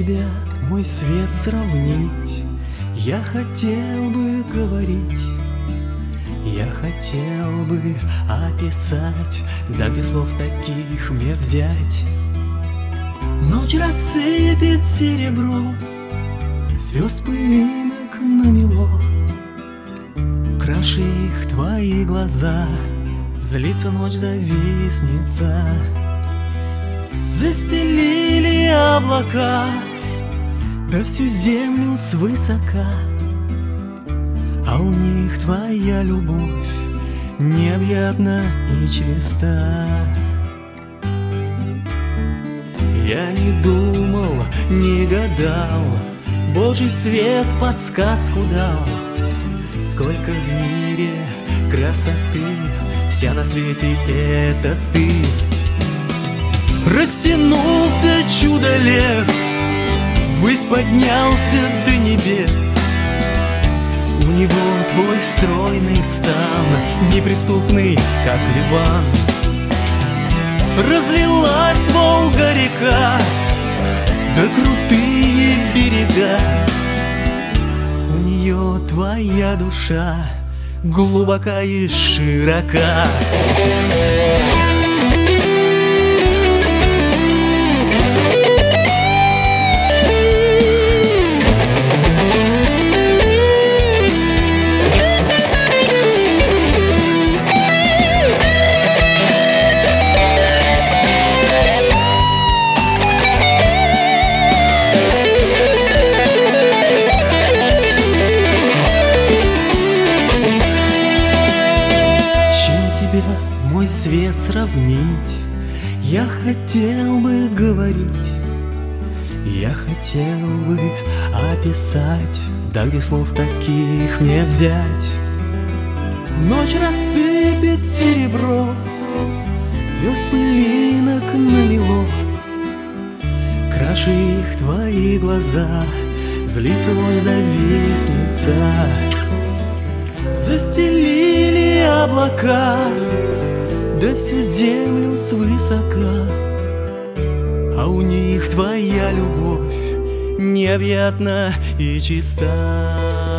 тебя, мой свет, сравнить, я хотел бы говорить, я хотел бы описать, да где слов таких мне взять. Ночь рассыпет серебро, звезд пылинок намело, краше их твои глаза, злится ночь, завистница. Застелили облака, да всю землю свысока, а у них твоя любовь необъятна и чиста. Я не думал, не гадал, Божий свет подсказку дал. Сколько в мире красоты, вся на свете это ты. Растянулся чудо-лес, ввысь поднялся до небес. У него твой стройный стан, неприступный, как Ливан. Разлилась Волга-река, да крутые берега. У нее твоя душа глубока и широка. Мой свет, сравнить, я хотел бы говорить, я хотел бы описать, да где слов таких мне взять. Ночь рассыпет серебро, звезд пылинок намело, краше их твои глаза, злится ночь, завистница. Застелили облака, да всю землю свысока, а у них твоя любовь необъятна и чиста.